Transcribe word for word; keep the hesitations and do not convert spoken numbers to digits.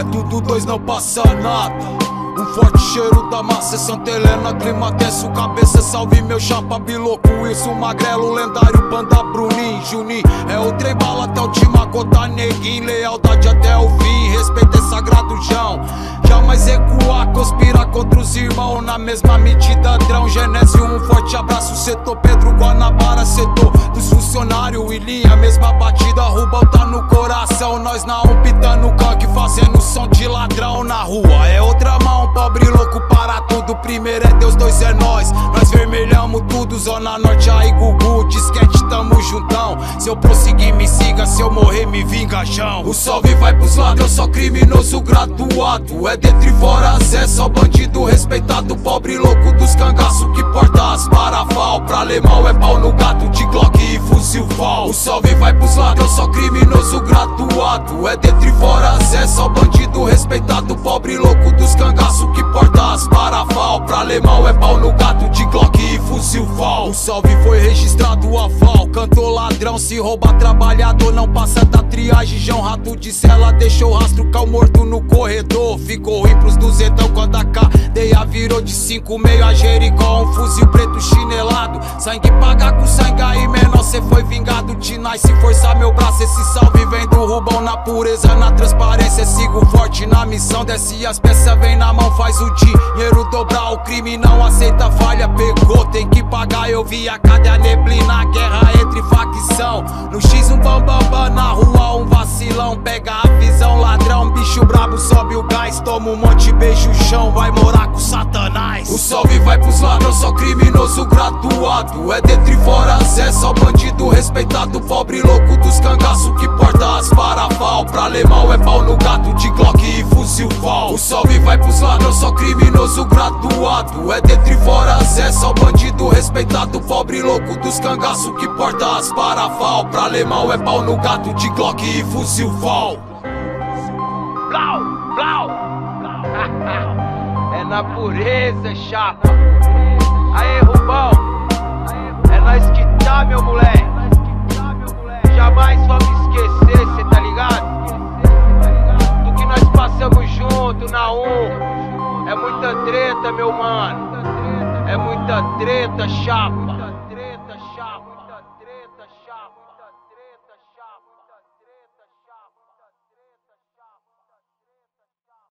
é tudo dois, não passa nada. Um forte cheiro da massa, Santa Helena, clima tenso, cabeça, salve meu chapa, biloco, isso, magrelo, lendário, Panda, Bruninho, Juninho. É o trem bala até última gota, neguinho, lealdade até o fim, respeito é sagrado, João. Jamais recuar, conspirar contra os irmãos, na mesma medida, drão, Genésio, um forte abraço, setor Pedro, Guanabara, setor dos funcionários e linha, mesma batida, Rubão tá no coração, nós na um pitando canque, fazendo som de ladrão na rua, é outra mão. Pobre louco para tudo, primeiro é Deus, dois é nós. Nós vermelhamos tudo, Zona Norte, aí Gugu, disquete, tamo juntão. Se eu prosseguir me siga, se eu morrer me vinga, Jão. O salve vai pros ladrão, só criminoso graduado. É dentro e fora, Zé, só bandido respeitado. Pobre louco dos cangaço que porta as parafal. Pra alemão é pau no gato, de Glock e fuzil fal. O salve vai pros ladrão, só criminoso graduado. É dentro e fora, Zé, só bandido respeitado. Pobre louco dos cangaço que porta as parafal. Pra alemão é pau no gato, de Glock e fuzil fal. O salve foi registrado a val. Cantou ladrão, se rouba trabalhador, não passa da triagem. João rato de cela, deixou rastro, cal morto no corredor. Ficou ruim pros duzentão quando a cadeia virou de cinco meio a Jericó. Um fuzil preto chinelado, sangue paga com sangue aí menor, cê foi vingado. Tinai, se forçar meu braço, esse salve vem do Rubão na pureza, na transparência. Sigo forte na missão, desce as peças, vem na mão, faz o dinheiro dobrar. O crime não aceita falha, pegou, tem que pagar. Eu vi a cadeia neblina, guerra entre facção. No X um bambambam, bam, bam, na rua um vacilão. Pega a visão, ladrão, bicho brabo, sobe o gás. Toma um monte, beijo o chão, vai morar com Satanás. O salve vai pros ladrão, só criminoso graduado. É dentro e fora, Zé, só bandido respeitado. Pobre louco dos cangaço que porta as parafal. Pra alemão é pau no gato, de Glock e fuzil fal. O salve vai pros ladrão, só criminoso graduado. É dentro e fora, Zé, só bandido respeitado. Pobre louco dos cangaço que porta as parafal. Pra alemão é pau no gato, de Glock e fuzil fal. Blau, blau. É na pureza, chapa. Aê, Rubão, é nós que tá, meu moleque. Jamais vamos esquecer, cê tá ligado? Do que nós passamos junto na um. É muita treta, meu mano. É muita treta, chapa.